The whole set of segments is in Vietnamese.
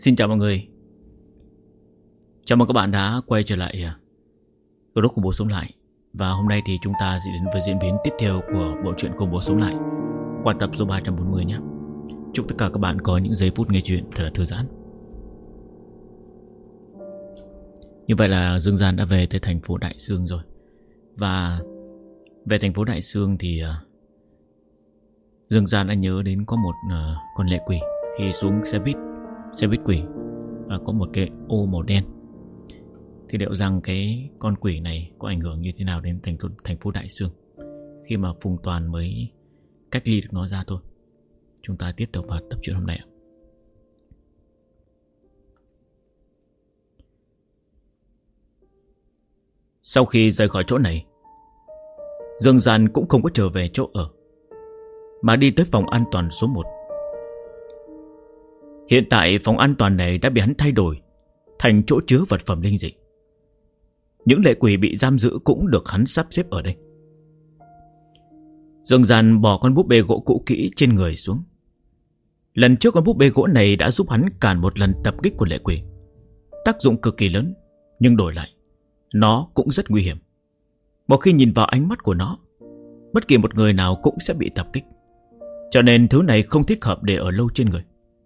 Xin chào mọi người. Chào mừng các bạn đã quay trở lại Group Khủng Bố Sống Lại. Và hôm nay thì chúng ta sẽ đến với diễn biến tiếp theo của bộ truyện Khủng Bố Sống Lại qua tập số 340 nhé. Chúc tất cả các bạn có những giây phút nghe chuyện thật là thư giãn. Như vậy là Dương Gian đã về tới thành phố Đại Sương rồi. Và về thành phố Đại Sương thì Dương Gian đã nhớ đến có một con lệ quỷ khi xuống xe buýt quỷ, và có một cái ô màu đen. Thì liệu rằng cái con quỷ này có ảnh hưởng như thế nào đến thành phố Đại Sương khi mà Phùng Toàn mới cách ly được nó ra thôi. Chúng ta tiếp tục vào tập truyện hôm nay ạ. Sau khi rời khỏi chỗ này, Dương Gian cũng không có trở về chỗ ở, mà đi tới phòng an toàn số 1. Hiện tại phòng an toàn này đã bị hắn thay đổi thành chỗ chứa vật phẩm linh dị. Những lệ quỷ bị giam giữ cũng được hắn sắp xếp ở đây. Dương Gian bỏ con búp bê gỗ cũ kỹ trên người xuống. Lần trước con búp bê gỗ này đã giúp hắn cản một lần tập kích của lệ quỷ, tác dụng cực kỳ lớn. Nhưng đổi lại, nó cũng rất nguy hiểm. Một khi nhìn vào ánh mắt của nó, bất kỳ một người nào cũng sẽ bị tập kích. Cho nên thứ này không thích hợp để ở lâu trên người.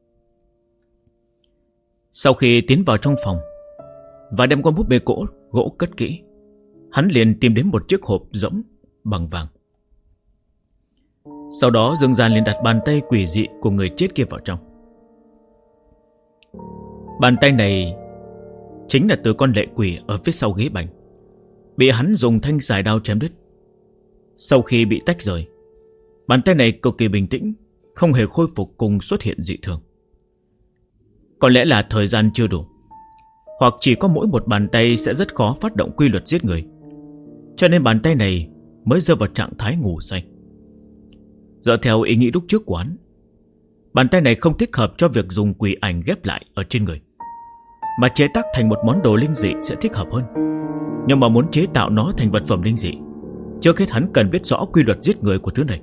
Sau khi tiến vào trong phòng và đem con búp bê gỗ cất kỹ, hắn liền tìm đến một chiếc hộp rỗng bằng vàng. Sau đó Dương Gian liền đặt bàn tay quỷ dị của người chết kia vào trong. Bàn tay này chính là từ con lệ quỷ ở phía sau ghế bành, bị hắn dùng thanh xài đao chém đứt. Sau khi bị tách rời, bàn tay này cực kỳ bình tĩnh, không hề khôi phục cùng xuất hiện dị thường. Có lẽ là thời gian chưa đủ, hoặc chỉ có mỗi một bàn tay sẽ rất khó phát động quy luật giết người, cho nên bàn tay này mới rơi vào trạng thái ngủ say. Dựa theo ý nghĩ lúc trước của hắn, bàn tay này không thích hợp cho việc dùng quỷ ảnh ghép lại ở trên người, mà chế tác thành một món đồ linh dị sẽ thích hợp hơn. Nhưng mà muốn chế tạo nó thành vật phẩm linh dị, trước hết hắn cần biết rõ quy luật giết người của thứ này.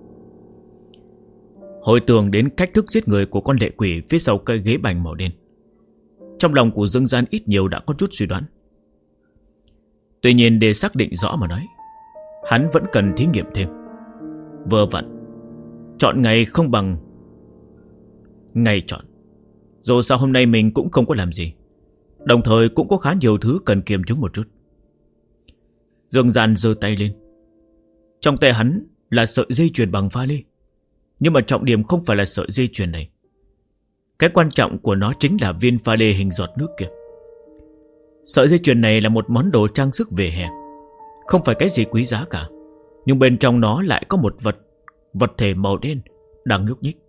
Hồi tưởng đến cách thức giết người của con lệ quỷ phía sau cây ghế bành màu đen, trong lòng của Dương Gian ít nhiều đã có chút suy đoán. Tuy nhiên để xác định rõ mà nói, hắn vẫn cần thí nghiệm thêm. Vừa vặn chọn ngày không bằng ngày chọn. Dù sao hôm nay mình cũng không có làm gì, đồng thời cũng có khá nhiều thứ cần kiềm chứng một chút. Dương Gian giơ tay lên. Trong tay hắn là sợi dây chuyền bằng pha lê. Nhưng mà trọng điểm không phải là sợi dây chuyền này. Cái quan trọng của nó chính là viên pha lê hình giọt nước kia. Sợi dây chuyền này là một món đồ trang sức về hè, không phải cái gì quý giá cả, nhưng bên trong nó lại có một vật thể màu đen đang nhúc nhích.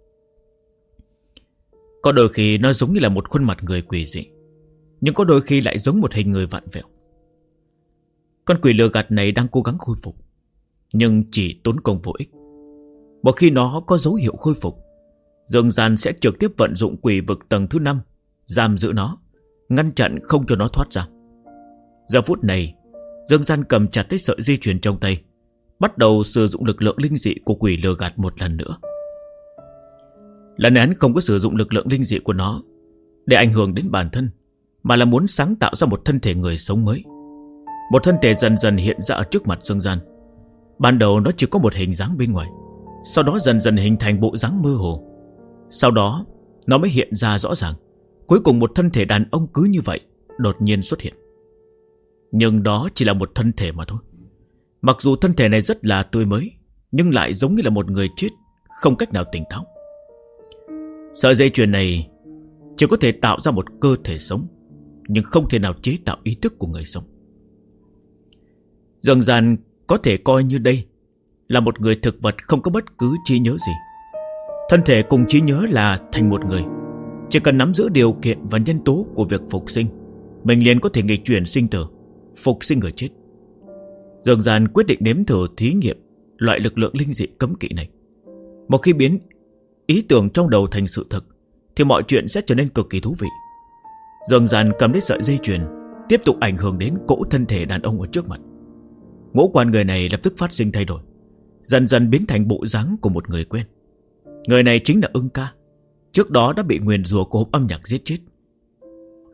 Có đôi khi nó giống như là một khuôn mặt người quỷ dị, nhưng có đôi khi lại giống một hình người vặn vẹo. Con quỷ lừa gạt này đang cố gắng khôi phục, nhưng chỉ tốn công vô ích. Một khi nó có dấu hiệu khôi phục, Dương Gian sẽ trực tiếp vận dụng quỷ vực tầng thứ 5, giam giữ nó, ngăn chặn không cho nó thoát ra. Giờ phút này, Dương Gian cầm chặt lấy sợi dây chuyền trong tay, bắt đầu sử dụng lực lượng linh dị của quỷ lừa gạt một lần nữa. Lần này hắn không có sử dụng lực lượng linh dị của nó để ảnh hưởng đến bản thân, mà là muốn sáng tạo ra một thân thể người sống mới. Một thân thể dần dần hiện ra ở trước mặt Dương Gian. Ban đầu nó chỉ có một hình dáng bên ngoài, sau đó dần dần hình thành bộ dáng mơ hồ. Sau đó nó mới hiện ra rõ ràng. Cuối cùng một thân thể đàn ông cứ như vậy đột nhiên xuất hiện. Nhưng đó chỉ là một thân thể mà thôi. Mặc dù thân thể này rất là tươi mới, nhưng lại giống như là một người chết, không cách nào tỉnh táo. Sợi dây chuyền này chỉ có thể tạo ra một cơ thể sống, nhưng không thể nào chế tạo ý thức của người sống. Dương Gian có thể coi như đây là một người thực vật không có bất cứ trí nhớ gì. Thân thể cùng trí nhớ là thành một người. Chỉ cần nắm giữ điều kiện và nhân tố của việc phục sinh, mình liền có thể nghịch chuyển sinh tử, phục sinh người chết. Dương Gian quyết định nếm thử thí nghiệm loại lực lượng linh dị cấm kỵ này. Một khi biến ý tưởng trong đầu thành sự thực, thì mọi chuyện sẽ trở nên cực kỳ thú vị. Dương Gian cầm lấy sợi dây chuyền, tiếp tục ảnh hưởng đến cỗ thân thể đàn ông ở trước mặt. Ngũ quan người này lập tức phát sinh thay đổi, dần dần biến thành bộ dáng của một người quen. Người này chính là Ưng Ca, trước đó đã bị nguyền rủa của hộp âm nhạc giết chết.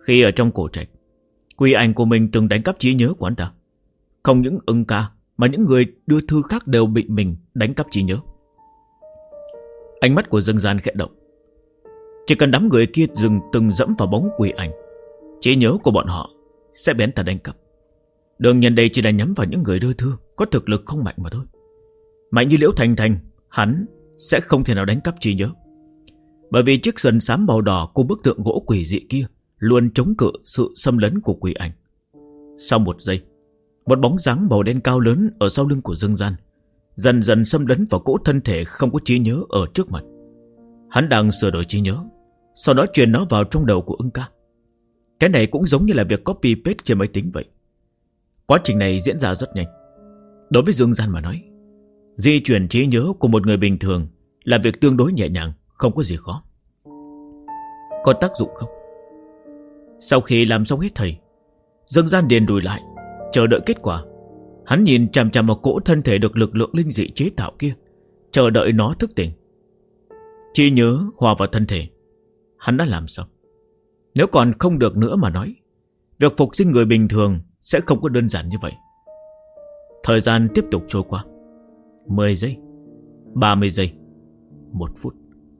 Khi ở trong cổ trạch, Quỷ ảnh của mình từng đánh cắp trí nhớ của hắn ta. Không những Ưng ca mà những người đưa thư khác đều bị mình đánh cắp trí nhớ. Ánh mắt của Dương Gian khẽ động. Chỉ cần đám người kia từng dẫm vào bóng quỷ ảnh, trí nhớ của bọn họ sẽ bén ta đánh cắp. Đương nhiên đây chỉ là nhắm vào những người đưa thư có thực lực không mạnh mà thôi. Mạnh như Liễu Thành Thành, hắn sẽ không thể nào đánh cắp trí nhớ. Bởi vì chiếc sần xám màu đỏ của bức tượng gỗ quỷ dị kia luôn chống cự sự xâm lấn của quỷ ảnh. Sau một giây, một bóng dáng màu đen cao lớn ở sau lưng của Dương Gian dần dần xâm lấn vào cỗ thân thể không có trí nhớ ở trước mặt. Hắn đang sửa đổi trí nhớ, sau đó truyền nó vào trong đầu của Ưng ca. Cái này cũng giống như là việc copy paste trên máy tính vậy. Quá trình này diễn ra rất nhanh. Đối với Dương Gian mà nói, di chuyển trí nhớ của một người bình thường là việc tương đối nhẹ nhàng, không có gì khó. Có tác dụng không? Sau khi làm xong hết thầy, Dương Gian điền đùi lại, chờ đợi kết quả. Hắn nhìn chằm chằm vào cỗ thân thể được lực lượng linh dị chế tạo kia, chờ đợi nó thức tỉnh. Trí nhớ hòa vào thân thể, hắn đã làm xong. Nếu còn không được nữa mà nói, việc phục sinh người bình thường sẽ không có đơn giản như vậy. Thời gian tiếp tục trôi qua. 10 giây, 30 giây, 1 phút.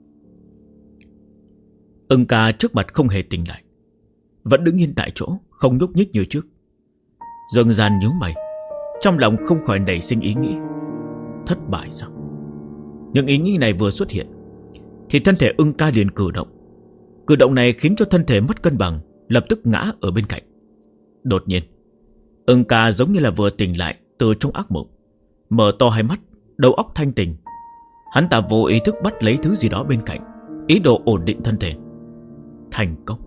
Ưng ca trước mặt không hề tỉnh lại, vẫn đứng yên tại chỗ, không nhúc nhích như trước. Dương Gian nhíu mày, trong lòng không khỏi nảy sinh ý nghĩ thất bại sao? Nhưng ý nghĩ này vừa xuất hiện thì thân thể Ưng ca liền cử động. Cử động này khiến cho thân thể mất cân bằng, lập tức ngã ở bên cạnh. Đột nhiên, Ưng ca giống như là vừa tỉnh lại từ trong ác mộng, mở to hai mắt, đầu óc thanh tỉnh. Hắn ta vô ý thức bắt lấy thứ gì đó bên cạnh, ý đồ ổn định thân thể. Thành công.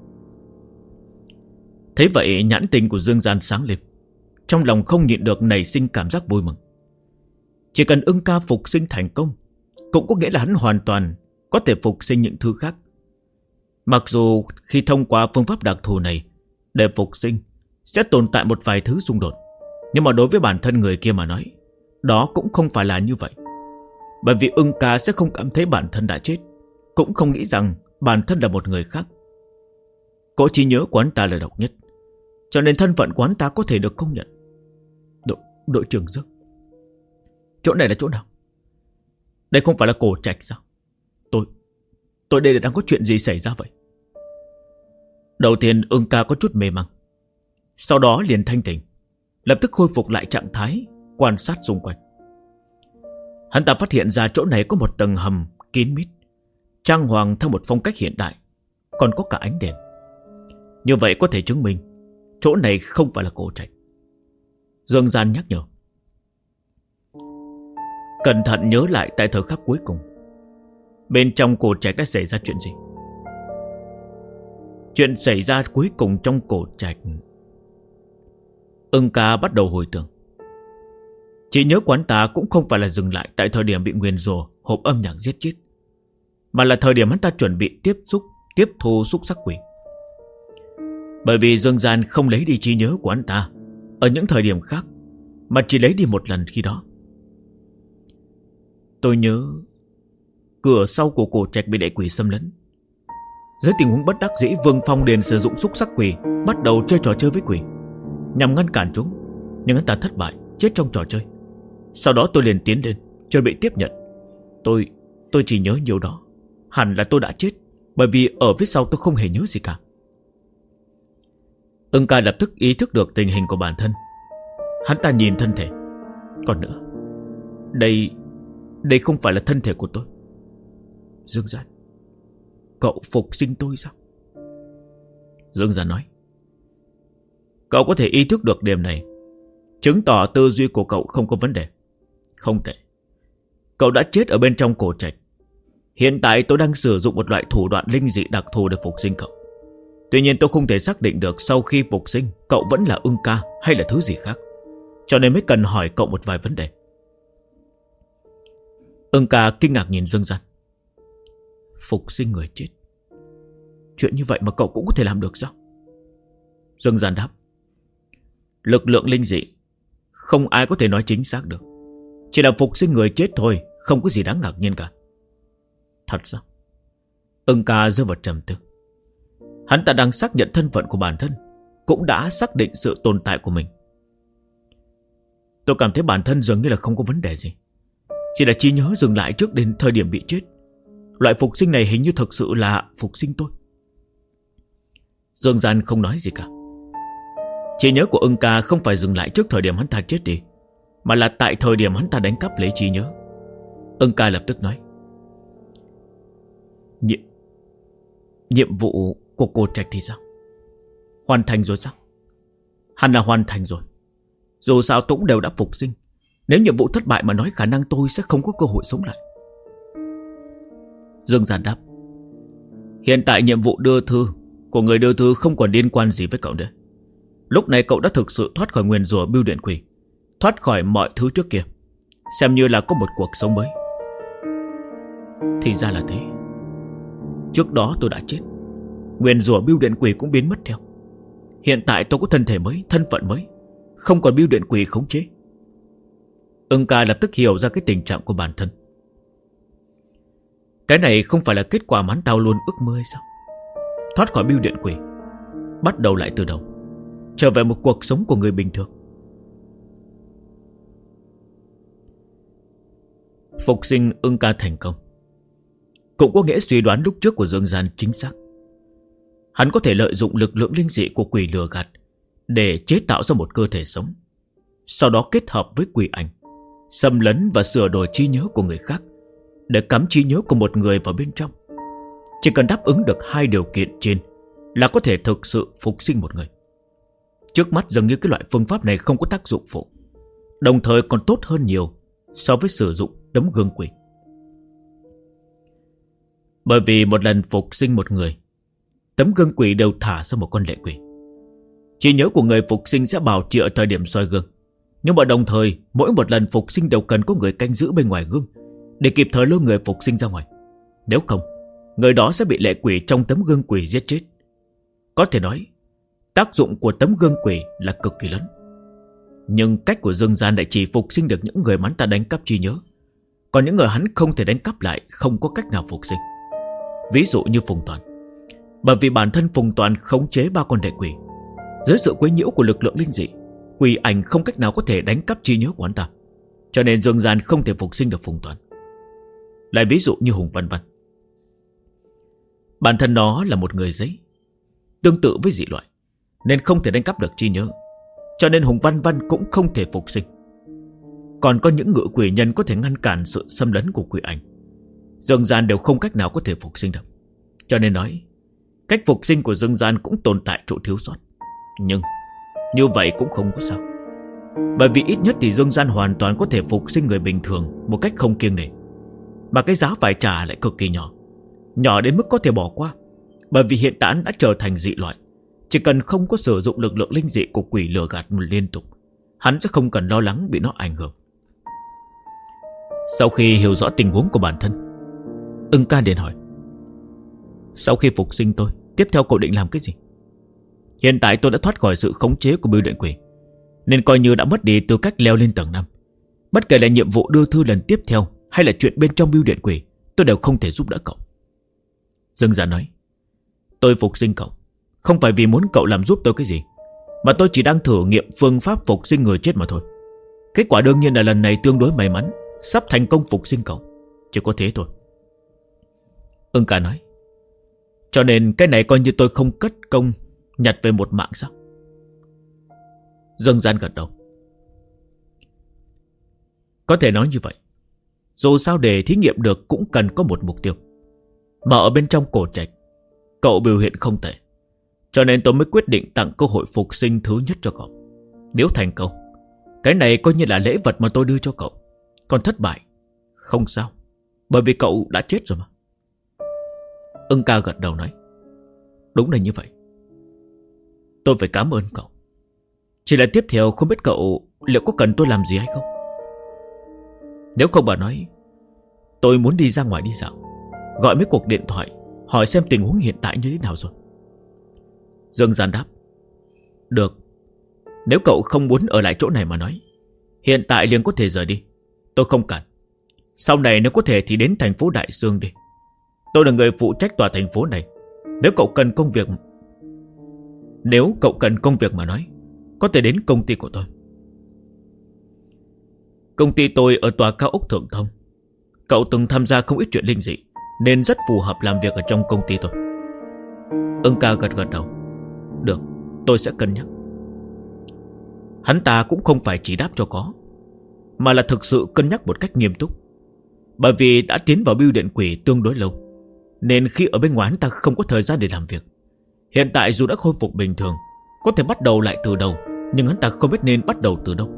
Thấy vậy, nhãn tình của Dương Gian sáng lên, trong lòng không nhịn được nảy sinh cảm giác vui mừng. Chỉ cần Ưng ca phục sinh thành công, cũng có nghĩa là hắn hoàn toàn có thể phục sinh những thứ khác. Mặc dù khi thông qua phương pháp đặc thù này để phục sinh sẽ tồn tại một vài thứ xung đột, nhưng mà đối với bản thân người kia mà nói, đó cũng không phải là như vậy. Bởi vì Ưng ca sẽ không cảm thấy bản thân đã chết, cũng không nghĩ rằng bản thân là một người khác. Cỗ trí nhớ của hắn ta là độc nhất, cho nên thân phận của hắn ta có thể được công nhận. Đội trưởng Dương, chỗ này là chỗ nào? Đây không phải là cổ trạch sao? Tôi đây đang có chuyện gì xảy ra vậy? Đầu tiên Ưng ca có chút mê mang, sau đó liền thanh tỉnh, lập tức khôi phục lại trạng thái quan sát xung quanh. Hắn ta phát hiện ra chỗ này có một tầng hầm kín mít, trang hoàng theo một phong cách hiện đại, còn có cả ánh đèn. Như vậy có thể chứng minh chỗ này không phải là cổ trạch. Dương Gian nhắc nhở. Cẩn thận nhớ lại tại thời khắc cuối cùng, bên trong cổ trạch đã xảy ra chuyện gì? Chuyện xảy ra cuối cùng trong cổ trạch. Ưng ca bắt đầu hồi tưởng. Chỉ nhớ quán ta cũng không phải là dừng lại tại thời điểm bị nguyền rủa hộp âm nhạc giết chết, mà là thời điểm hắn ta chuẩn bị tiếp thu xúc sắc quỷ. Bởi vì Dương Gian không lấy đi trí nhớ của hắn ta ở những thời điểm khác, mà chỉ lấy đi một lần khi đó. Tôi nhớ cửa sau của cổ trạch bị đệ quỷ xâm lấn. Dưới tình huống bất đắc dĩ, Vương Phong liền sử dụng xúc sắc quỷ, bắt đầu chơi trò chơi với quỷ nhằm ngăn cản chúng, nhưng hắn ta thất bại, chết trong trò chơi. Sau đó tôi liền tiến lên chuẩn bị tiếp nhận. Tôi chỉ nhớ nhiều đó, hẳn là tôi đã chết, bởi vì ở phía sau tôi không hề nhớ gì cả. Ưng ca lập tức ý thức được tình hình của bản thân. Hắn ta nhìn thân thể. Còn nữa, đây không phải là thân thể của tôi. Dương Gian, cậu phục sinh tôi sao? Dương Gian nói. Cậu có thể ý thức được điểm này, chứng tỏ tư duy của cậu không có vấn đề. Không tệ. Cậu đã chết ở bên trong cổ trạch. Hiện tại tôi đang sử dụng một loại thủ đoạn linh dị đặc thù để phục sinh cậu. Tuy nhiên tôi không thể xác định được sau khi phục sinh cậu vẫn là Ưng ca hay là thứ gì khác, cho nên mới cần hỏi cậu một vài vấn đề. Ưng ca kinh ngạc nhìn Dương Gian. Phục sinh người chết? Chuyện như vậy mà cậu cũng có thể làm được sao? Dương Gian đáp. Lực lượng linh dị không ai có thể nói chính xác được, chỉ là phục sinh người chết thôi, không có gì đáng ngạc nhiên cả. Thật sao? Ưng ca rơi vào trầm tư. Hắn ta đang xác nhận thân phận của bản thân, cũng đã xác định sự tồn tại của mình. Tôi cảm thấy bản thân dường như là không có vấn đề gì, chỉ là trí nhớ dừng lại trước đến thời điểm bị chết. Loại phục sinh này hình như thực sự là phục sinh tôi. Dương Gian không nói gì cả. Trí nhớ của Ưng ca không phải dừng lại trước thời điểm hắn ta chết đi, mà là tại thời điểm hắn ta đánh cắp lấy trí nhớ. Ưng ca lập tức nói: Nhiệm vụ của cô Trạch thì sao? Hoàn thành rồi sao? Hẳn là hoàn thành rồi. Dù sao tôi cũng đều đã phục sinh. Nếu nhiệm vụ thất bại mà nói, khả năng tôi sẽ không có cơ hội sống lại. Dương Gian đáp: Hiện tại nhiệm vụ đưa thư của người đưa thư không còn liên quan gì với cậu nữa. Lúc này cậu đã thực sự thoát khỏi nguyền rủa bưu điện quỷ, thoát khỏi mọi thứ trước kia, xem như là có một cuộc sống mới. Thì ra là thế. Trước đó tôi đã chết, nguyền rủa bưu điện quỷ cũng biến mất theo. Hiện tại tôi có thân thể mới, thân phận mới, không còn bưu điện quỷ khống chế. Ưng ca lập tức hiểu ra cái tình trạng của bản thân. Cái này không phải là kết quả mà hắn tao luôn ước mơ hay sao? Thoát khỏi bưu điện quỷ, bắt đầu lại từ đầu, trở về một cuộc sống của người bình thường. Phục sinh Ưng ca thành công, cũng có nghĩa suy đoán lúc trước của Dương Gian chính xác. Hắn có thể lợi dụng lực lượng linh dị của quỷ lừa gạt để chế tạo ra một cơ thể sống, sau đó kết hợp với quỷ ảnh, xâm lấn và sửa đổi trí nhớ của người khác để cắm trí nhớ của một người vào bên trong. Chỉ cần đáp ứng được hai điều kiện trên là có thể thực sự phục sinh một người. Trước mắt dường như cái loại phương pháp này không có tác dụng phụ, đồng thời còn tốt hơn nhiều so với sử dụng tấm gương quỷ. Bởi vì một lần phục sinh một người, tấm gương quỷ đều thả ra một con lệ quỷ. Trí nhớ của người phục sinh sẽ bảo trì ở thời điểm soi gương, nhưng mà đồng thời mỗi một lần phục sinh đều cần có người canh giữ bên ngoài gương để kịp thời lôi người phục sinh ra ngoài. Nếu không, người đó sẽ bị lệ quỷ trong tấm gương quỷ giết chết. Có thể nói tác dụng của tấm gương quỷ là cực kỳ lớn. Nhưng cách của Dương Gian lại chỉ phục sinh được những người mà hắn ta đánh cắp trí nhớ, còn những người hắn không thể đánh cắp lại không có cách nào phục sinh. Ví dụ như Phùng Toàn. Bởi vì bản thân Phùng Toàn khống chế 3 con lệ quỷ, dưới sự quấy nhiễu của lực lượng linh dị, quỷ ảnh không cách nào có thể đánh cắp trí nhớ của hắn ta, cho nên Dương Gian không thể phục sinh được Phùng Toàn. Lại ví dụ như Hùng Văn Văn, bản thân nó là một người giấy, tương tự với dị loại, nên không thể đánh cắp được trí nhớ, cho nên Hùng Văn Văn cũng không thể phục sinh. Còn có những ngự quỷ nhân có thể ngăn cản sự xâm lấn của quỷ ảnh, Dương Gian đều không cách nào có thể phục sinh được. Cho nên nói cách phục sinh của Dương Gian cũng tồn tại chỗ thiếu sót. Nhưng như vậy cũng không có sao, bởi vì ít nhất thì Dương Gian hoàn toàn có thể phục sinh người bình thường một cách không kiêng nể, mà cái giá phải trả lại cực kỳ nhỏ, nhỏ đến mức có thể bỏ qua. Bởi vì hiện tại đã trở thành dị loại, chỉ cần không có sử dụng lực lượng linh dị của quỷ lừa gạt liên tục, hắn sẽ không cần lo lắng bị nó ảnh hưởng. Sau khi hiểu rõ tình huống của bản thân, Ưng ca liền hỏi: Sau khi phục sinh tôi, tiếp theo cậu định làm cái gì? Hiện tại tôi đã thoát khỏi sự khống chế của bưu điện quỷ, nên coi như đã mất đi tư cách leo lên tầng 5. Bất kể là nhiệm vụ đưa thư lần tiếp theo hay là chuyện bên trong bưu điện quỷ, tôi đều không thể giúp đỡ cậu. Dương Gian nói: Tôi phục sinh cậu không phải vì muốn cậu làm giúp tôi cái gì, mà tôi chỉ đang thử nghiệm phương pháp phục sinh người chết mà thôi. Kết quả đương nhiên là lần này tương đối may mắn, sắp thành công phục sinh cậu, chỉ có thế thôi. Ưng ca nói: Cho nên cái này coi như tôi không cất công nhặt về một mạng sao? Dương Gian gật đầu: Có thể nói như vậy. Dù sao để thí nghiệm được cũng cần có một mục tiêu, mà ở bên trong cổ trạch cậu biểu hiện không tệ, cho nên tôi mới quyết định tặng cơ hội phục sinh thứ nhất cho cậu. Nếu thành công, cái này coi như là lễ vật mà tôi đưa cho cậu. Còn thất bại, không sao, bởi vì cậu đã chết rồi mà. Ưng ca gật đầu nói: Đúng là như vậy. Tôi phải cảm ơn cậu. Chỉ là tiếp theo không biết cậu liệu có cần tôi làm gì hay không? Nếu không bà nói, tôi muốn đi ra ngoài đi dạo, gọi mấy cuộc điện thoại hỏi xem tình huống hiện tại như thế nào rồi. Dương Gian đáp: Được. Nếu cậu không muốn ở lại chỗ này mà nói, hiện tại liền có thể rời đi, tôi không cản. Sau này nếu có thể thì đến thành phố Đại Sương đi. Tôi là người phụ trách tòa thành phố này. Nếu cậu cần công việc Nếu cậu cần công việc mà nói, có thể đến công ty của tôi. Công ty tôi ở tòa cao ốc Thượng Thông. Cậu từng tham gia không ít chuyện linh dị, nên rất phù hợp làm việc ở trong công ty tôi. Ưng ca gật gật đầu. Được, tôi sẽ cân nhắc. Hắn ta cũng không phải chỉ đáp cho có, mà là thực sự cân nhắc một cách nghiêm túc. Bởi vì đã tiến vào bưu điện quỷ tương đối lâu, nên khi ở bên ngoài hắn ta không có thời gian để làm việc. Hiện tại dù đã khôi phục bình thường, có thể bắt đầu lại từ đầu, nhưng hắn ta không biết nên bắt đầu từ đâu.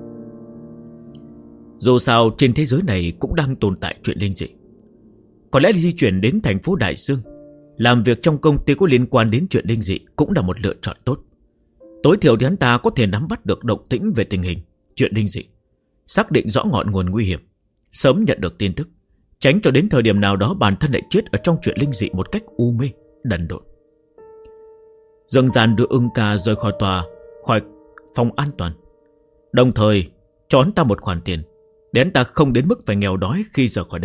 Dù sao trên thế giới này cũng đang tồn tại chuyện linh dị. Có lẽ di chuyển đến thành phố Đại Dương, làm việc trong công ty có liên quan đến chuyện linh dị cũng là một lựa chọn tốt. Tối thiểu thì hắn ta có thể nắm bắt được động tĩnh về tình hình chuyện linh dị, xác định rõ ngọn nguồn nguy hiểm, sớm nhận được tin tức, tránh cho đến thời điểm nào đó bản thân lại chết ở trong chuyện linh dị một cách u mê, đần độn. Dương Gian đưa Ưng ca rời khỏi phòng an toàn, đồng thời cho hắn ta một khoản tiền để hắn ta không đến mức phải nghèo đói khi rời khỏi đây.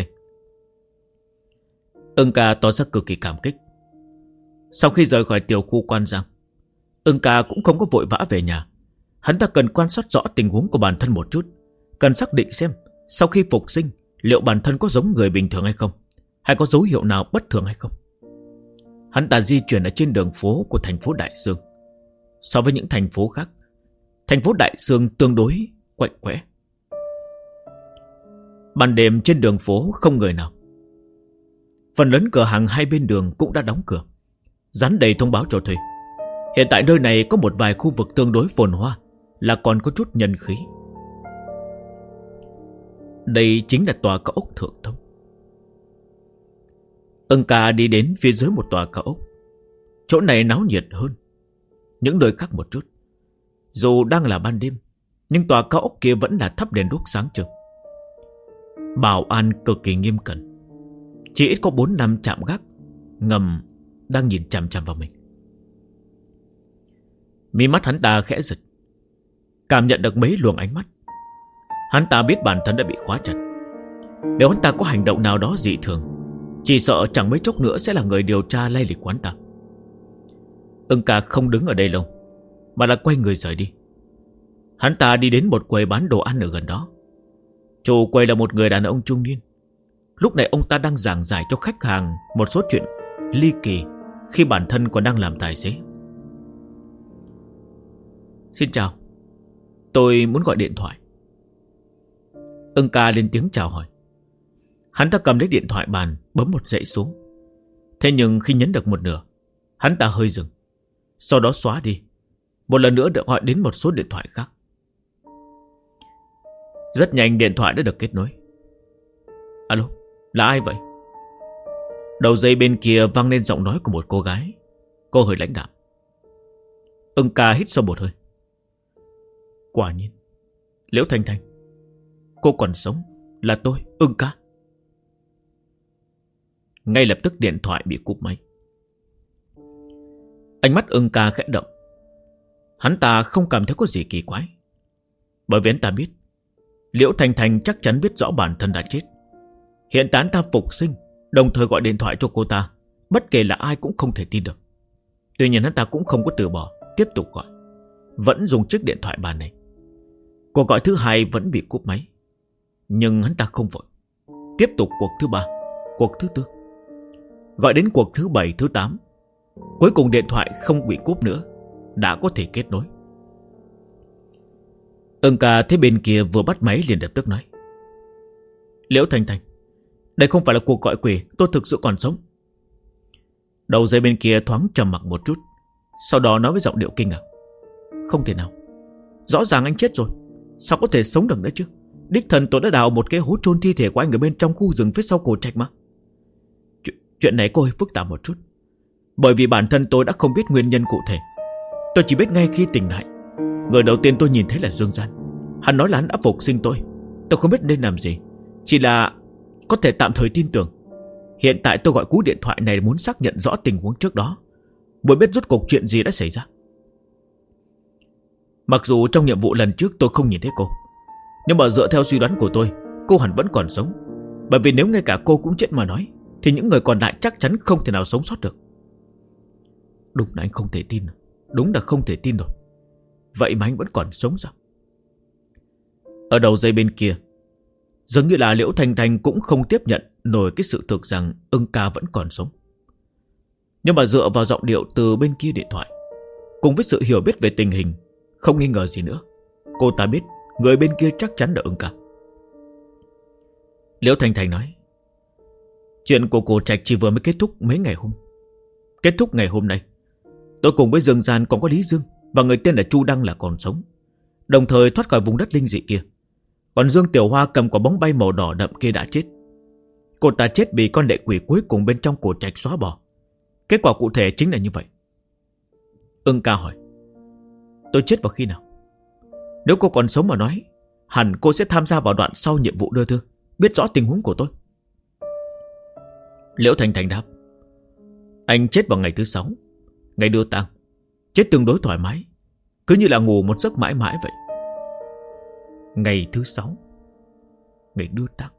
Ưng ca tỏ ra cực kỳ cảm kích. Sau khi rời khỏi tiểu khu Quan Giang, Ưng ca cũng không có vội vã về nhà. Hắn ta cần quan sát rõ tình huống của bản thân một chút, cần xác định xem sau khi phục sinh liệu bản thân có giống người bình thường hay không, hay có dấu hiệu nào bất thường hay không. Hắn ta di chuyển ở trên đường phố của thành phố Đại Dương. So với những thành phố khác, thành phố Đại Dương tương đối quạnh quẽ. Ban đêm trên đường phố không người nào. Phần lớn cửa hàng hai bên đường cũng đã đóng cửa, dán đầy thông báo cho thuê. Hiện tại nơi này có một vài khu vực tương đối phồn hoa, là còn có chút nhân khí. Đây chính là tòa cao ốc Thượng Thông. Ưng ca đi đến phía dưới một tòa cao ốc. Chỗ này náo nhiệt hơn những nơi khác một chút. Dù đang là ban đêm, nhưng tòa cao ốc kia vẫn là thắp đèn đuốc sáng trưng. Bảo an cực kỳ nghiêm cẩn. Chỉ ít có 4-5 trạm gác ngầm đang nhìn chằm chằm vào mình. Mí mắt hắn ta khẽ giật, cảm nhận được mấy luồng ánh mắt. Hắn ta biết bản thân đã bị khóa chặt. Nếu hắn ta có hành động nào đó dị thường, chỉ sợ chẳng mấy chốc nữa sẽ là người điều tra lai lịch quán ta. Ưng ca không đứng ở đây lâu, mà là quay người rời đi. Hắn ta đi đến một quầy bán đồ ăn ở gần đó. Chủ quầy là một người đàn ông trung niên. Lúc này ông ta đang giảng giải cho khách hàng một số chuyện ly kỳ khi bản thân còn đang làm tài xế. Xin chào, tôi muốn gọi điện thoại. Ưng ca lên tiếng chào hỏi. Hắn ta cầm lấy điện thoại bàn, bấm một dãy số. Thế nhưng khi nhấn được một nửa, hắn ta hơi dừng, sau đó xóa đi. Một lần nữa được gọi đến một số điện thoại khác. Rất nhanh điện thoại đã được kết nối. Alo, là ai vậy? Đầu dây bên kia vang lên giọng nói của một cô gái. Cô hơi lãnh đạm. Ưng ca hít sâu một hơi. Quả nhiên, Liễu Thanh Thanh, cô còn sống, là tôi, Ưng ca. Ngay lập tức điện thoại bị cúp máy. Ánh mắt Ưng ca khẽ động. Hắn ta không cảm thấy có gì kỳ quái, bởi vì hắn ta biết Liễu Thanh Thanh chắc chắn biết rõ bản thân đã chết. Hiện tại hắn ta phục sinh, đồng thời gọi điện thoại cho cô ta. Bất kể là ai cũng không thể tin được. Tuy nhiên hắn ta cũng không có từ bỏ, tiếp tục gọi, vẫn dùng chiếc điện thoại bàn này. Cuộc gọi thứ hai vẫn bị cúp máy, nhưng hắn ta không vội. Tiếp tục cuộc thứ ba, cuộc thứ tư, gọi đến cuộc thứ 7, thứ 8. Cuối cùng điện thoại không bị cúp nữa, đã có thể kết nối. Ưng ca thấy bên kia vừa bắt máy liền lập tức nói. Liễu Thanh Thanh, đây không phải là cuộc gọi quỷ, tôi thực sự còn sống. Đầu dây bên kia thoáng trầm mặc một chút, sau đó nói với giọng điệu kinh ngạc. Không thể nào, rõ ràng anh chết rồi, sao có thể sống được nữa chứ? Đích thần tôi đã đào một cái hố chôn thi thể của anh ở bên trong khu rừng phía sau Cổ Trạch mà. Chuyện này có hơi phức tạp một chút, bởi vì bản thân tôi đã không biết nguyên nhân cụ thể. Tôi chỉ biết ngay khi tỉnh lại, người đầu tiên tôi nhìn thấy là Dương Gian. Hắn nói là hắn đã phục sinh tôi. Tôi không biết nên làm gì, chỉ là có thể tạm thời tin tưởng. Hiện tại tôi gọi cú điện thoại này muốn xác nhận rõ tình huống trước đó, muốn biết rốt cuộc chuyện gì đã xảy ra. Mặc dù trong nhiệm vụ lần trước tôi không nhìn thấy cô, nhưng mà dựa theo suy đoán của tôi, cô hẳn vẫn còn sống. Bởi vì nếu ngay cả cô cũng chết mà nói, thì những người còn lại chắc chắn không thể nào sống sót được. Đúng là anh không thể tin. Đúng là không thể tin nổi. Vậy mà anh vẫn còn sống sao? Ở đầu dây bên kia, dường như là Liễu Thanh Thanh cũng không tiếp nhận nổi cái sự thực rằng Ưng ca vẫn còn sống. Nhưng mà dựa vào giọng điệu từ bên kia điện thoại, cùng với sự hiểu biết về tình hình, không nghi ngờ gì nữa, cô ta biết người bên kia chắc chắn là Ưng ca. Liễu Thanh Thanh nói: chuyện của Cổ Trạch chỉ vừa mới kết thúc mấy ngày hôm. Kết thúc ngày hôm nay, tôi cùng với Dương Gian còn có Lý Dương và người tên là Chu Đăng là còn sống, đồng thời thoát khỏi vùng đất linh dị kia. Còn Dương Tiểu Hoa cầm quả bóng bay màu đỏ đậm kia đã chết. Cô ta chết vì con lệ quỷ cuối cùng bên trong Cổ Trạch xóa bỏ. Kết quả cụ thể chính là như vậy. Ưng ca hỏi: tôi chết vào khi nào? Nếu cô còn sống mà nói, hẳn cô sẽ tham gia vào đoạn sau nhiệm vụ đưa thư, biết rõ tình huống của tôi. Liễu Thanh Thanh đáp: anh chết vào ngày thứ 6, ngày đưa tang. Chết tương đối thoải mái, cứ như là ngủ một giấc mãi mãi vậy. Ngày thứ 6, ngày đưa tang.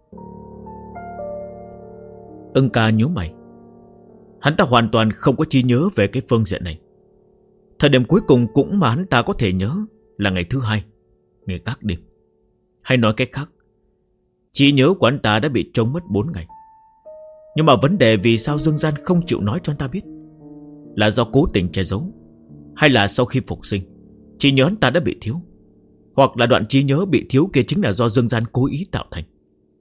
Ưng ca nhíu mày. Hắn ta hoàn toàn không có trí nhớ về cái phương diện này. Thời điểm cuối cùng cũng mà hắn ta có thể nhớ là ngày thứ 2, ngày gác đêm. Hay nói cách khác, trí nhớ của hắn ta đã bị trống mất 4 ngày. Nhưng mà vấn đề vì sao Dương Gian không chịu nói cho hắn ta biết, là do cố tình che giấu, hay là sau khi phục sinh trí nhớ hắn ta đã bị thiếu, hoặc là đoạn trí nhớ bị thiếu kia chính là do Dương Gian cố ý tạo thành.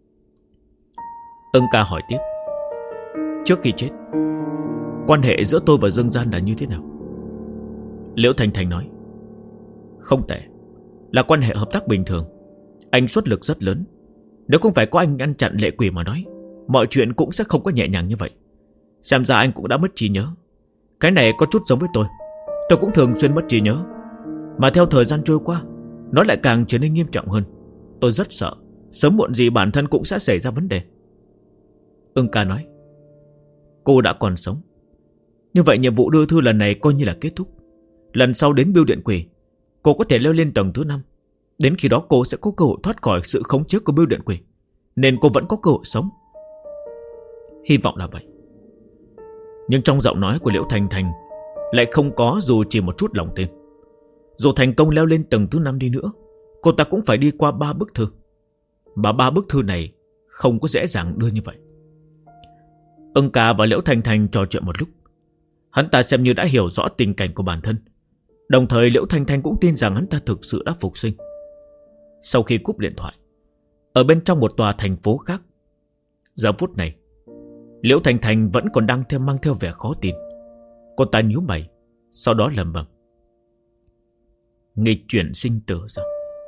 Ưng ca hỏi tiếp: trước khi chết, quan hệ giữa tôi và Dương Gian là như thế nào? Liễu Thanh Thanh nói: không tệ, là quan hệ hợp tác bình thường. Anh xuất lực rất lớn. Nếu không phải có anh ngăn chặn lệ quỷ mà nói, mọi chuyện cũng sẽ không có nhẹ nhàng như vậy. Xem ra anh cũng đã mất trí nhớ. Cái này có chút giống với tôi. Tôi cũng thường xuyên mất trí nhớ. Mà theo thời gian trôi qua, nó lại càng trở nên nghiêm trọng hơn. Tôi rất sợ sớm muộn gì bản thân cũng sẽ xảy ra vấn đề. Ưng ca nói: cô đã còn sống. Như vậy nhiệm vụ đưa thư lần này coi như là kết thúc. Lần sau đến bưu điện quỷ, cô có thể leo lên tầng thứ 5. Đến khi đó cô sẽ có cơ hội thoát khỏi sự khống chế của bưu điện quỷ, nên cô vẫn có cơ hội sống. Hy vọng là vậy. Nhưng trong giọng nói của Liễu Thanh Thanh lại không có dù chỉ một chút lòng tin. Dù thành công leo lên tầng thứ 5 đi nữa, cô ta cũng phải đi qua 3 bức thư. Mà 3 bức thư này không có dễ dàng đưa như vậy. Ưng ca và Liễu Thanh Thanh trò chuyện một lúc. Hắn ta xem như đã hiểu rõ tình cảnh của bản thân. Đồng thời Liễu Thanh Thanh cũng tin rằng hắn ta thực sự đã phục sinh. Sau khi cúp điện thoại, ở bên trong một tòa thành phố khác, giờ phút này Liễu Thanh Thanh vẫn còn đang mang theo vẻ khó tin. Cô ta nhíu mày, sau đó lẩm bẩm: nghịch chuyển sinh tử sao?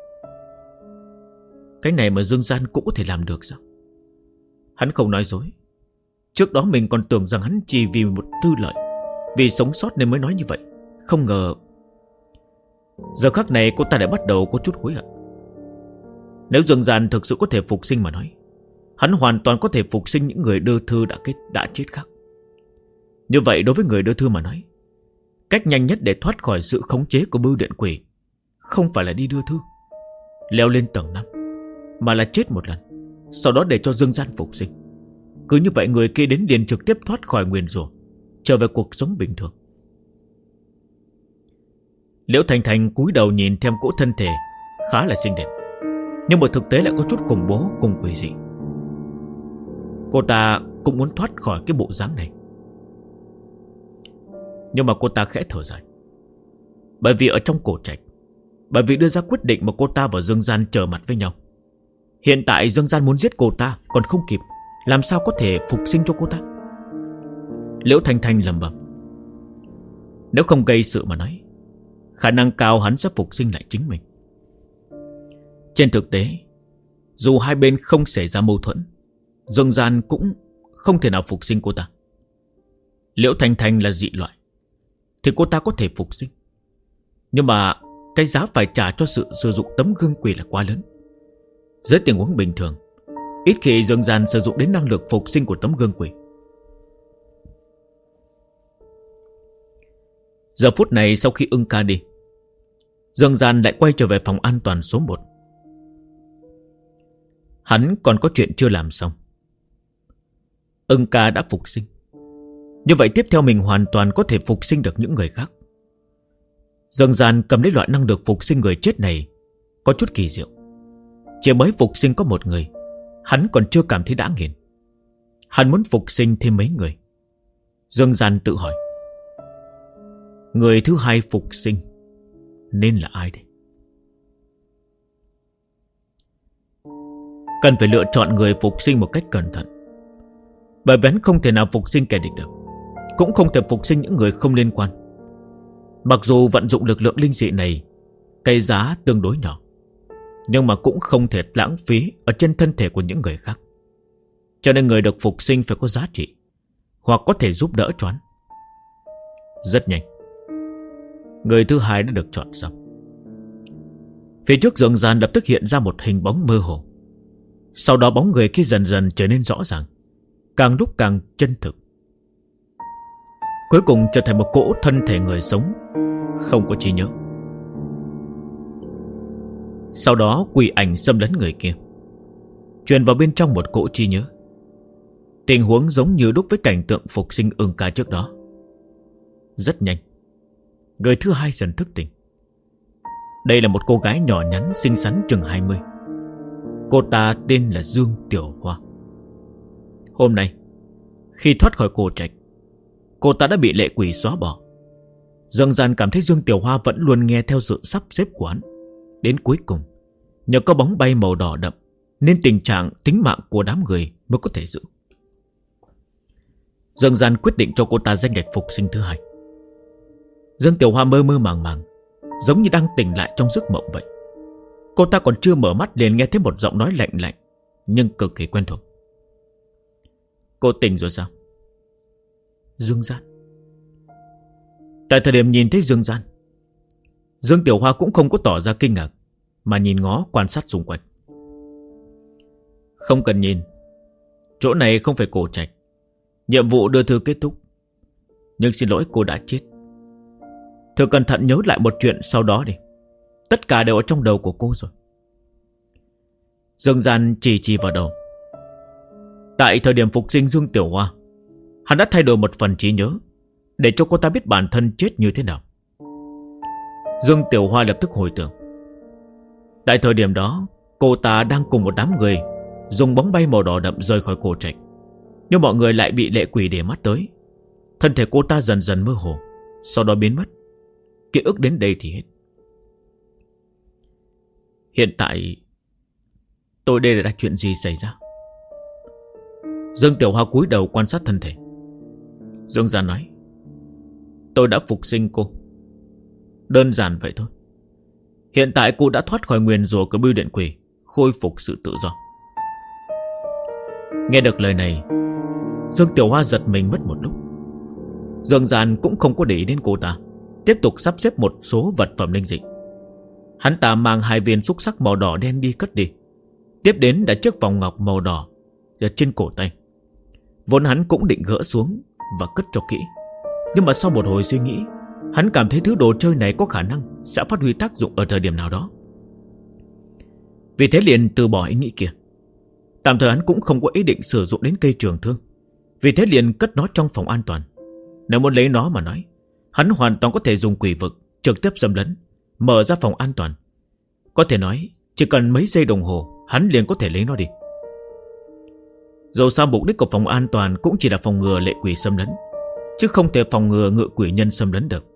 Cái này mà Dương Gian cũng có thể làm được sao? Hắn không nói dối. Trước đó mình còn tưởng rằng hắn chỉ vì một tư lợi, vì sống sót nên mới nói như vậy. Không ngờ giờ khắc này cô ta lại bắt đầu có chút hối hận. Nếu Dương Gian thực sự có thể phục sinh mà nói, hắn hoàn toàn có thể phục sinh những người đưa thư đã chết khác. Như vậy đối với người đưa thư mà nói, cách nhanh nhất để thoát khỏi sự khống chế của bưu điện quỷ không phải là đi đưa thư, leo lên tầng 5, mà là chết một lần, sau đó để cho Dương Gian phục sinh. Cứ như vậy người kia đến liền trực tiếp thoát khỏi nguyền rủa, trở về cuộc sống bình thường. Liễu Thanh Thanh cúi đầu nhìn theo cỗ thân thể khá là xinh đẹp, nhưng mà thực tế lại có chút khủng bố cùng quỷ dị. Cô ta cũng muốn thoát khỏi cái bộ dáng này. Nhưng mà cô ta khẽ thở dài. Bởi vì ở trong Cổ Trạch, bởi vì đưa ra quyết định mà cô ta và Dương Gian trở mặt với nhau. Hiện tại Dương Gian muốn giết cô ta còn không kịp, làm sao có thể phục sinh cho cô ta? Liễu Thanh Thanh lẩm bẩm: nếu không gây sự mà nói, khả năng cao hắn sẽ phục sinh lại chính mình. Trên thực tế, dù hai bên không xảy ra mâu thuẫn, Dương Gian cũng không thể nào phục sinh cô ta. Liễu Thanh Thanh là dị loại thì cô ta có thể phục sinh, nhưng mà cái giá phải trả cho sự sử dụng tấm gương quỷ là quá lớn. Dưới tình huống bình thường, ít khi Dương Gian sử dụng đến năng lực phục sinh của tấm gương quỷ. Giờ phút này sau khi Ưng ca đi, Dương Gian lại quay trở về phòng an toàn số 1. Hắn còn có chuyện chưa làm xong. Ưng ca đã phục sinh, như vậy tiếp theo mình hoàn toàn có thể phục sinh được những người khác. Dương Gian cầm lấy loại năng lực phục sinh người chết này có chút kỳ diệu. Chỉ mới phục sinh có một người, hắn còn chưa cảm thấy đã nghiền. Hắn muốn phục sinh thêm mấy người. Dương Gian tự hỏi, người thứ hai phục sinh nên là ai đây? Cần phải lựa chọn người phục sinh một cách cẩn thận, bởi vì hắn không thể nào phục sinh kẻ địch được, cũng không thể phục sinh những người không liên quan. Mặc dù vận dụng lực lượng linh dị này cái giá tương đối nhỏ, nhưng mà cũng không thể lãng phí ở trên thân thể của những người khác. Cho nên người được phục sinh phải có giá trị, hoặc có thể giúp đỡ choán. Rất nhanh, người thứ hai đã được chọn xong. Phía trước Dương Gian lập tức hiện ra một hình bóng mơ hồ. Sau đó bóng người kia dần dần trở nên rõ ràng, càng lúc càng chân thực. Cuối cùng trở thành một cỗ thân thể người sống, không có trí nhớ. Sau đó quỷ ảnh xâm lấn người kia, truyền vào bên trong một cỗ trí nhớ. Tình huống giống như đúc với cảnh tượng phục sinh Ưng Ca trước đó. Rất nhanh, người thứ hai dần thức tỉnh. Đây là một cô gái nhỏ nhắn xinh xắn chừng 20. Cô ta tên là Dương Tiểu Hoa. Hôm nay, khi thoát khỏi cổ trạch, cô ta đã bị lệ quỷ xóa bỏ. Dương Gian cảm thấy Dương Tiểu Hoa vẫn luôn nghe theo sự sắp xếp của hắn. Đến cuối cùng, nhờ có bóng bay màu đỏ đậm, nên tình trạng tính mạng của đám người mới có thể giữ. Dương Gian quyết định cho cô ta danh ngạch phục sinh thứ hai. Dương Tiểu Hoa mơ mơ màng màng, giống như đang tỉnh lại trong giấc mộng vậy. Cô ta còn chưa mở mắt liền nghe thấy một giọng nói lạnh lạnh, nhưng cực kỳ quen thuộc. Cô tỉnh rồi sao? Dương Gian. Tại thời điểm nhìn thấy Dương Gian, Dương Tiểu Hoa cũng không có tỏ ra kinh ngạc, mà nhìn ngó quan sát xung quanh. Không cần nhìn, chỗ này không phải cổ trạch. Nhiệm vụ đưa thư kết thúc, nhưng xin lỗi cô đã chết. Thử cẩn thận nhớ lại một chuyện sau đó đi. Tất cả đều ở trong đầu của cô rồi. Dương Gian chỉ vào đầu. Tại thời điểm phục sinh Dương Tiểu Hoa, hắn đã thay đổi một phần trí nhớ để cho cô ta biết bản thân chết như thế nào. Dương Tiểu Hoa lập tức hồi tưởng. Tại thời điểm đó, cô ta đang cùng một đám người dùng bóng bay màu đỏ đậm rời khỏi cổ trạch, nhưng mọi người lại bị lệ quỷ để mắt tới. Thân thể cô ta dần dần mơ hồ, sau đó biến mất. Ký ức đến đây thì hết. Hiện tại tôi đây là chuyện gì xảy ra? Dương Tiểu Hoa cúi đầu quan sát thân thể. Dương Gian nói, tôi đã phục sinh cô. Đơn giản vậy thôi. Hiện tại cô đã thoát khỏi nguyền rủa của bưu điện quỷ, khôi phục sự tự do. Nghe được lời này, Dương Tiểu Hoa giật mình mất một lúc. Dương Gian cũng không có để ý đến cô ta, tiếp tục sắp xếp một số vật phẩm linh dị. Hắn ta mang 2 viên xúc sắc màu đỏ đen đi cất đi. Tiếp đến là chiếc vòng ngọc màu đỏ ở trên cổ tay. Vốn hắn cũng định gỡ xuống và cất cho kỹ, nhưng mà sau một hồi suy nghĩ, hắn cảm thấy thứ đồ chơi này có khả năng sẽ phát huy tác dụng ở thời điểm nào đó. Vì thế liền từ bỏ ý nghĩ kia. Tạm thời hắn cũng không có ý định sử dụng đến cây trường thương. Vì thế liền cất nó trong phòng an toàn. Nếu muốn lấy nó mà nói, hắn hoàn toàn có thể dùng quỷ vực trực tiếp xâm lấn, mở ra phòng an toàn. Có thể nói chỉ cần mấy giây đồng hồ, hắn liền có thể lấy nó đi. Dù sao mục đích của phòng an toàn cũng chỉ là phòng ngừa lệ quỷ xâm lấn, chứ không thể phòng ngừa ngự quỷ nhân xâm lấn được.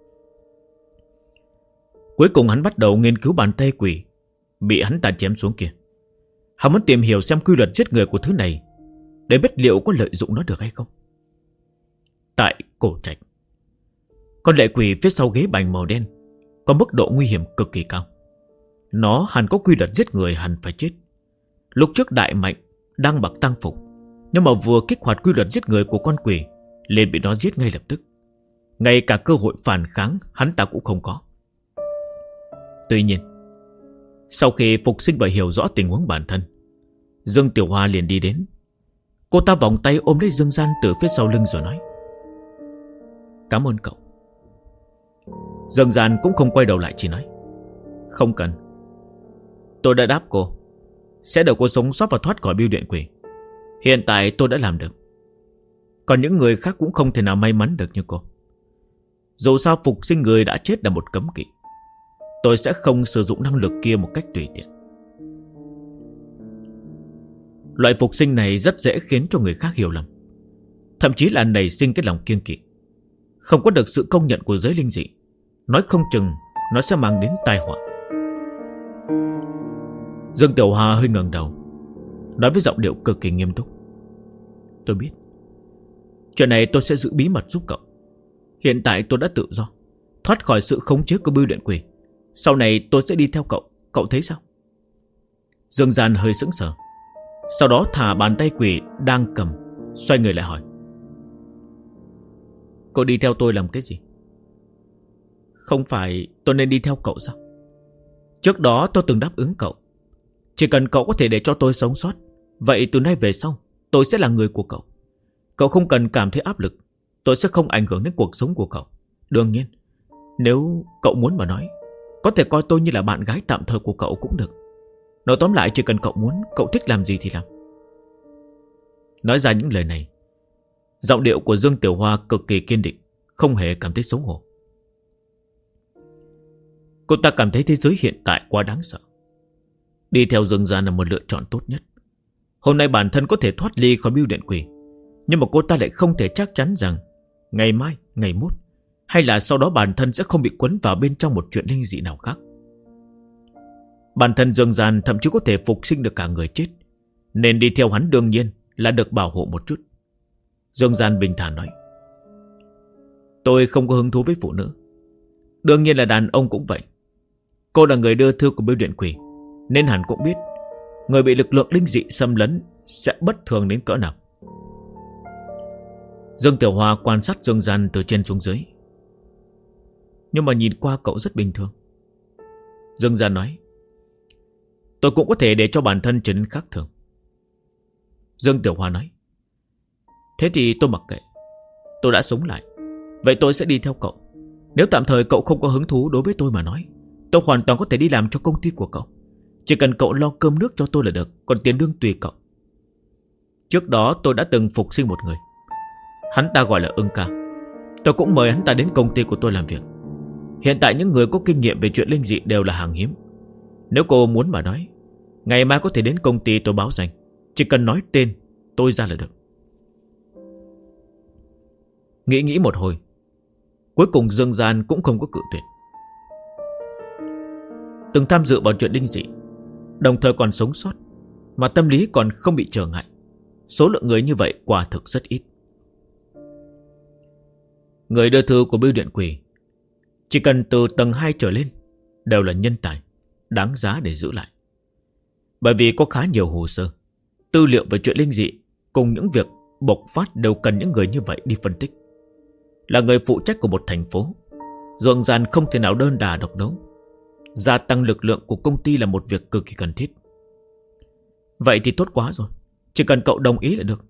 Cuối cùng hắn bắt đầu nghiên cứu bàn tay quỷ bị hắn ta chém xuống kia. Hắn muốn tìm hiểu xem quy luật giết người của thứ này, để biết liệu có lợi dụng nó được hay không. Tại cổ trạch, con lệ quỷ phía sau ghế bành màu đen có mức độ nguy hiểm cực kỳ cao. Nó hẳn có quy luật giết người hẳn phải chết. Lúc trước đại mạnh đang mặc tăng phục, nhưng mà vừa kích hoạt quy luật giết người của con quỷ liền bị nó giết ngay lập tức. Ngay cả cơ hội phản kháng hắn ta cũng không có. Tuy nhiên, sau khi phục sinh và hiểu rõ tình huống bản thân, Dương Tiểu Hoa liền đi đến. Cô ta vòng tay ôm lấy Dương Gian từ phía sau lưng rồi nói, cảm ơn cậu. Dương Gian cũng không quay đầu lại, chỉ nói, không cần. Tôi đã đáp cô sẽ để cô sống sót và thoát khỏi bưu điện quỷ. Hiện tại tôi đã làm được. Còn những người khác cũng không thể nào may mắn được như cô. Dù sao phục sinh người đã chết là một cấm kỵ. tôi sẽ không sử dụng năng lực kia một cách tùy tiện. Loại phục sinh này rất dễ khiến cho người khác hiểu lầm, thậm chí là nảy sinh cái lòng kiêng kỵ. Không có được sự công nhận của giới linh dị, nói không chừng nó sẽ mang đến tai họa. Dương Tiểu Hoa hơi ngẩng đầu, nói với giọng điệu cực kỳ nghiêm túc. Tôi biết. Chuyện này tôi sẽ giữ bí mật giúp cậu. Hiện tại tôi đã tự do, thoát khỏi sự khống chế của bưu điện quỷ. Sau này tôi sẽ đi theo cậu. Cậu thấy sao? Dương Gian hơi sững sờ, sau đó thả bàn tay quỷ đang cầm, xoay người lại hỏi. Cậu đi theo tôi làm cái gì? Không phải tôi nên đi theo cậu sao? Trước đó tôi từng đáp ứng cậu, chỉ cần cậu có thể để cho tôi sống sót, vậy từ nay về sau tôi sẽ là người của cậu. Cậu không cần cảm thấy áp lực, tôi sẽ không ảnh hưởng đến cuộc sống của cậu. Đương nhiên, nếu cậu muốn mà nói, có thể coi tôi như là bạn gái tạm thời của cậu cũng được. Nói tóm lại, chỉ cần cậu muốn, cậu thích làm gì thì làm. Nói ra những lời này, giọng điệu của Dương Tiểu Hoa cực kỳ kiên định, không hề cảm thấy xấu hổ. Cô ta cảm thấy thế giới hiện tại quá đáng sợ. Đi theo Dương Gian là một lựa chọn tốt nhất. Hôm nay bản thân có thể thoát ly khỏi bưu điện quỷ, nhưng mà cô ta lại không thể chắc chắn rằng ngày mai, ngày mốt, hay là sau đó bản thân sẽ không bị quấn vào bên trong một chuyện linh dị nào khác. Bản thân Dương Gian thậm chí có thể phục sinh được cả người chết, nên đi theo hắn đương nhiên là được bảo hộ một chút. Dương Gian bình thản nói. Tôi không có hứng thú với phụ nữ, đương nhiên là đàn ông cũng vậy. Cô là người đưa thư của bưu điện quỷ, nên hẳn cũng biết người bị lực lượng linh dị xâm lấn sẽ bất thường đến cỡ nào. Dương Tiểu Hoa quan sát Dương Gian từ trên xuống dưới. Nhưng mà nhìn qua cậu rất bình thường. Dương Gian nói. Tôi cũng có thể để cho bản thân trở nên khác thường. Dương Tiểu Hoa nói. Thế thì tôi mặc kệ. Tôi đã sống lại, vậy tôi sẽ đi theo cậu. Nếu tạm thời cậu không có hứng thú đối với tôi mà nói, tôi hoàn toàn có thể đi làm cho công ty của cậu. Chỉ cần cậu lo cơm nước cho tôi là được, còn tiền lương tùy cậu. Trước đó tôi đã từng phục sinh một người, hắn ta gọi là Ưng Ca. Tôi cũng mời hắn ta đến công ty của tôi làm việc. Hiện tại những người có kinh nghiệm về chuyện linh dị đều là hàng hiếm. Nếu cô muốn mà nói, ngày mai có thể đến công ty tôi báo danh. Chỉ cần nói tên tôi ra là được. Nghĩ một hồi, cuối cùng Dương Gian cũng không có cự tuyệt. Từng tham dự vào chuyện linh dị, đồng thời còn sống sót, mà tâm lý còn không bị trở ngại, số lượng người như vậy quả thực rất ít. Người đưa thư của bưu điện quỷ chỉ cần từ tầng 2 trở lên đều là nhân tài, đáng giá để giữ lại. Bởi vì có khá nhiều hồ sơ, tư liệu về chuyện linh dị cùng những việc bộc phát đều cần những người như vậy đi phân tích. Là người phụ trách của một thành phố, Dương Gian không thể nào đơn đà độc đấu. Gia tăng lực lượng của công ty là một việc cực kỳ cần thiết. Vậy thì tốt quá rồi, chỉ cần cậu đồng ý là được.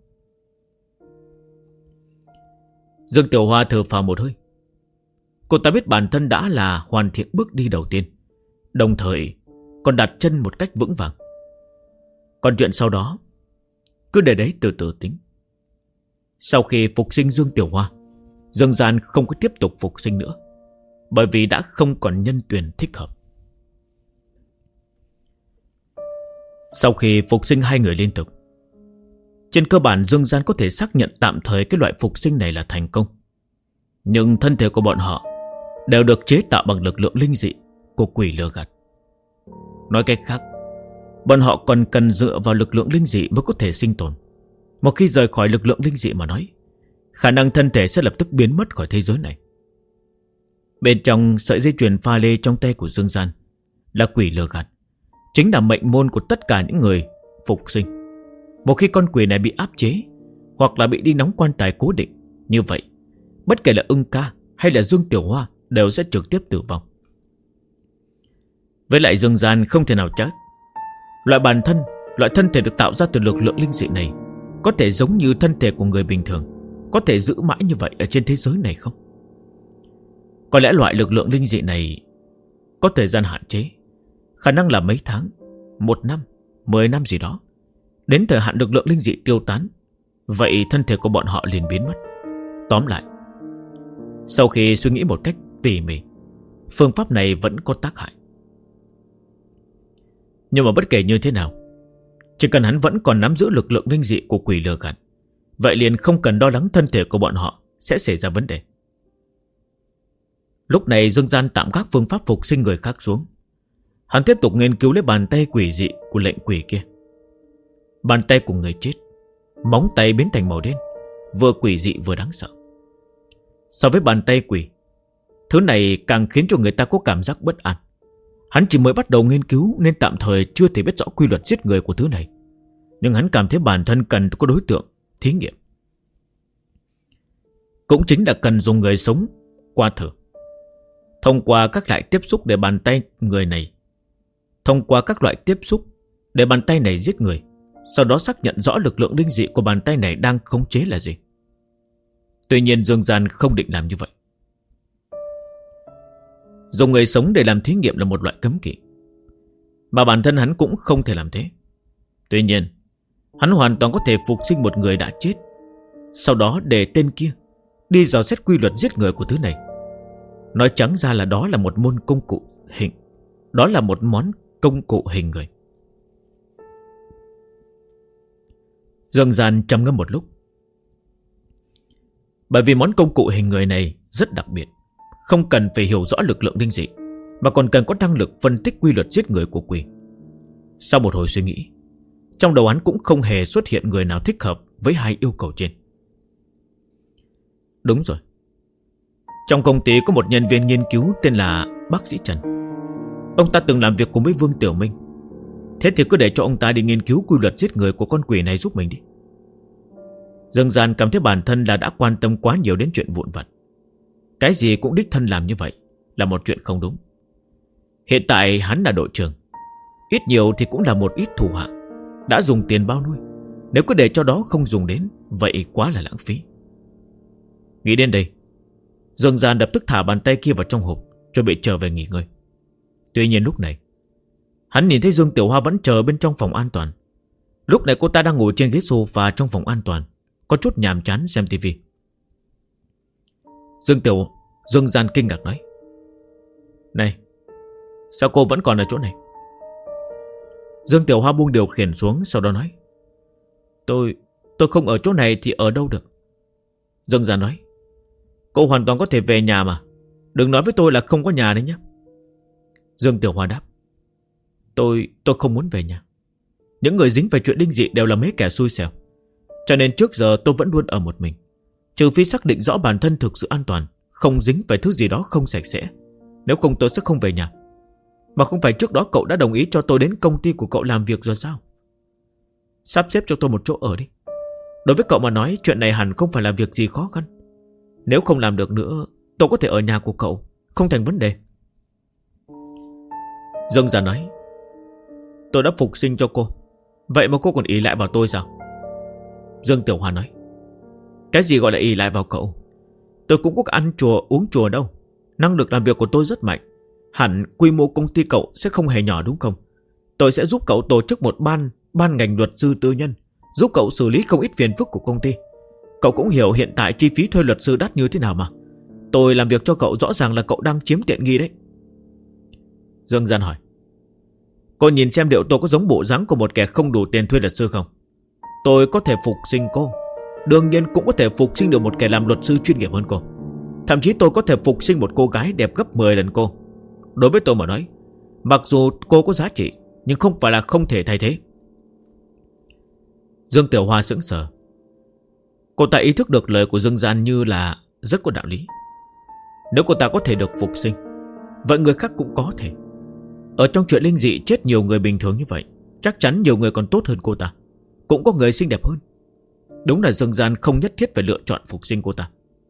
Dương Tiểu Hoa thở phào một hơi. Cô ta biết bản thân đã là hoàn thiện bước đi đầu tiên, đồng thời còn đặt chân một cách vững vàng. Còn chuyện sau đó cứ để đấy từ từ tính. Sau khi phục sinh Dương Tiểu Hoa, Dương Gian không có tiếp tục phục sinh nữa, bởi vì đã không còn nhân tuyển thích hợp. Sau khi phục sinh hai người liên tục, trên cơ bản Dương Gian có thể xác nhận tạm thời cái loại phục sinh này là thành công. Nhưng thân thể của bọn họ đều được chế tạo bằng lực lượng linh dị của quỷ lừa gạt. Nói cách khác, bọn họ còn cần dựa vào lực lượng linh dị mới có thể sinh tồn. Một khi rời khỏi lực lượng linh dị mà nói, khả năng thân thể sẽ lập tức biến mất khỏi thế giới này. Bên trong sợi dây chuyền pha lê trong tay của Dương Gian là quỷ lừa gạt, chính là mệnh môn của tất cả những người phục sinh. Một khi con quỷ này bị áp chế hoặc là bị đi nóng quan tài cố định, như vậy bất kể là Ưng Ca hay là Dương Tiểu Hoa đều sẽ trực tiếp tử vong. Với lại Dương Gian không thể nào chết. Loại thân thể được tạo ra từ lực lượng linh dị này có thể giống như thân thể của người bình thường, có thể giữ mãi như vậy ở trên thế giới này không? Có lẽ loại lực lượng linh dị này có thời gian hạn chế, khả năng là mấy tháng, 1 năm, 10 năm gì đó. Đến thời hạn lực lượng linh dị tiêu tán, vậy thân thể của bọn họ liền biến mất. Tóm lại, sau khi suy nghĩ một cách tỉ mỉ, phương pháp này vẫn có tác hại. Nhưng mà bất kể như thế nào, chỉ cần hắn vẫn còn nắm giữ lực lượng linh dị của quỷ lừa gạt, vậy liền không cần lo lắng thân thể của bọn họ sẽ xảy ra vấn đề. Lúc này Dương Gian tạm gác phương pháp phục sinh người khác xuống. Hắn tiếp tục nghiên cứu lấy bàn tay quỷ dị của lệnh quỷ kia. Bàn tay của người chết, móng tay biến thành màu đen, vừa quỷ dị vừa đáng sợ. So với bàn tay quỷ, thứ này càng khiến cho người ta có cảm giác bất an. Hắn chỉ mới bắt đầu nghiên cứu nên tạm thời chưa thể biết rõ quy luật giết người của thứ này. Nhưng hắn cảm thấy bản thân cần có đối tượng thí nghiệm. Cũng chính là cần dùng người sống qua thử. Thông qua các loại tiếp xúc để bàn tay người này giết người. Sau đó xác nhận rõ lực lượng linh dị của bàn tay này đang khống chế là gì. Tuy nhiên Dương Gian không định làm như vậy. Dùng người sống để làm thí nghiệm là một loại cấm kỵ, mà bản thân hắn cũng không thể làm thế. Tuy nhiên hắn hoàn toàn có thể phục sinh một người đã chết, sau đó để tên kia đi dò xét quy luật giết người của thứ này. Nói trắng ra là đó là một môn công cụ hình. Đó là một món công cụ hình người. Dương Gian trầm ngâm một lúc. Bởi vì món công cụ hình người này rất đặc biệt, không cần phải hiểu rõ lực lượng linh dị, mà còn cần có năng lực phân tích quy luật giết người của quỷ. Sau một hồi suy nghĩ, trong đầu hắn cũng không hề xuất hiện người nào thích hợp với hai yêu cầu trên. Đúng rồi, trong công ty có một nhân viên nghiên cứu tên là bác sĩ Trần. Ông ta từng làm việc cùng với Vương Tiểu Minh. Thế thì cứ để cho ông ta đi nghiên cứu quy luật giết người của con quỷ này giúp mình đi. Dương Gian cảm thấy bản thân là đã quan tâm quá nhiều đến chuyện vụn vặt. Cái gì cũng đích thân làm như vậy là một chuyện không đúng. Hiện tại hắn là đội trưởng, ít nhiều thì cũng là một ít thủ hạ, đã dùng tiền bao nuôi. Nếu cứ để cho đó không dùng đến, vậy quá là lãng phí. Nghĩ đến đây, Dương Gian lập tức thả bàn tay kia vào trong hộp, chuẩn bị trở về nghỉ ngơi. Tuy nhiên lúc này hắn nhìn thấy Dương Tiểu Hoa vẫn chờ bên trong phòng an toàn. Lúc này cô ta đang ngồi trên ghế sofa trong phòng an toàn, có chút nhàm chán xem tivi. Dương Gian kinh ngạc nói: Này, sao cô vẫn còn ở chỗ này? Dương Tiểu Hoa buông điều khiển xuống, sau đó nói: Tôi không ở chỗ này thì ở đâu được. Dương Gian nói: Cô hoàn toàn có thể về nhà mà, đừng nói với tôi là không có nhà đấy nhé. Dương Tiểu Hoa đáp: Tôi không muốn về nhà. Những người dính về chuyện linh dị đều là mấy kẻ xui xẻo, cho nên trước giờ tôi vẫn luôn ở một mình. Trừ phi xác định rõ bản thân thực sự an toàn, không dính về thứ gì đó không sạch sẽ, nếu không tôi sẽ không về nhà. Mà không phải trước đó cậu đã đồng ý cho tôi đến công ty của cậu làm việc rồi sao? Sắp xếp cho tôi một chỗ ở đi. Đối với cậu mà nói, chuyện này hẳn không phải là việc gì khó khăn. Nếu không làm được nữa, tôi có thể ở nhà của cậu, không thành vấn đề. Dương Gian nói: Tôi đã phục sinh cho cô, vậy mà cô còn ỷ lại vào tôi sao? Dương Tiểu Hoa nói: Cái gì gọi là ỷ lại vào cậu? Tôi cũng có ăn chùa uống chùa đâu. Năng lực làm việc của tôi rất mạnh. Hẳn quy mô công ty cậu sẽ không hề nhỏ đúng không? Tôi sẽ giúp cậu tổ chức một ban ngành luật sư tư nhân, giúp cậu xử lý không ít phiền phức của công ty. Cậu cũng hiểu hiện tại chi phí thuê luật sư đắt như thế nào mà. Tôi làm việc cho cậu rõ ràng là cậu đang chiếm tiện nghi đấy. Dương Gian hỏi: Cô nhìn xem liệu tôi có giống bộ dáng của một kẻ không đủ tiền thuê luật sư không? Tôi có thể phục sinh cô, đương nhiên cũng có thể phục sinh được một kẻ làm luật sư chuyên nghiệp hơn cô. Thậm chí tôi có thể phục sinh một cô gái đẹp gấp 10 lần cô. Đối với tôi mà nói, mặc dù cô có giá trị, nhưng không phải là không thể thay thế. Dương Tiểu Hoa sững sờ. Cô ta ý thức được lời của Dương Gian như là rất có đạo lý. Nếu cô ta có thể được phục sinh, vậy người khác cũng có thể. Ở trong chuyện linh dị chết nhiều người bình thường như vậy, chắc chắn nhiều người còn tốt hơn cô ta, cũng có người xinh đẹp hơn. Đúng là Dương Gian không nhất thiết phải lựa chọn phục sinh cô ta.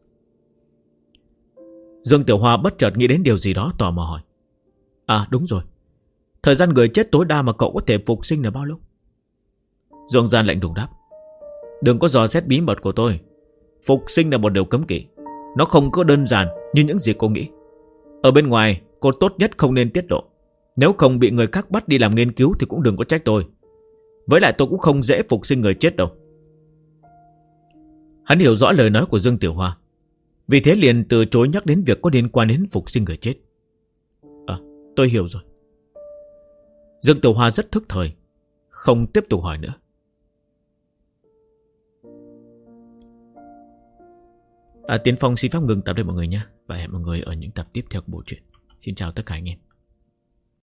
Dương Tiểu Hoa bất chợt nghĩ đến điều gì đó, tò mò hỏi: À đúng rồi, thời gian người chết tối đa mà cậu có thể phục sinh là bao lâu? Dương Gian lạnh lùng đáp: Đừng có dò xét bí mật của tôi. Phục sinh là một điều cấm kỵ. Nó không có đơn giản như những gì cô nghĩ. Ở bên ngoài cô tốt nhất không nên tiết lộ. Nếu không bị người khác bắt đi làm nghiên cứu thì cũng đừng có trách tôi. Với lại tôi cũng không dễ phục sinh người chết đâu. Hắn hiểu rõ lời nói của Dương Tiểu Hoa, vì thế liền từ chối nhắc đến việc có liên quan đến phục sinh người chết. À, tôi hiểu rồi. Dương Tiểu Hoa rất thức thời, không tiếp tục hỏi nữa. Tiến Phong xin phép ngừng tập đây mọi người nhé. Và hẹn mọi người ở những tập tiếp theo của bộ truyện. Xin chào tất cả anh em.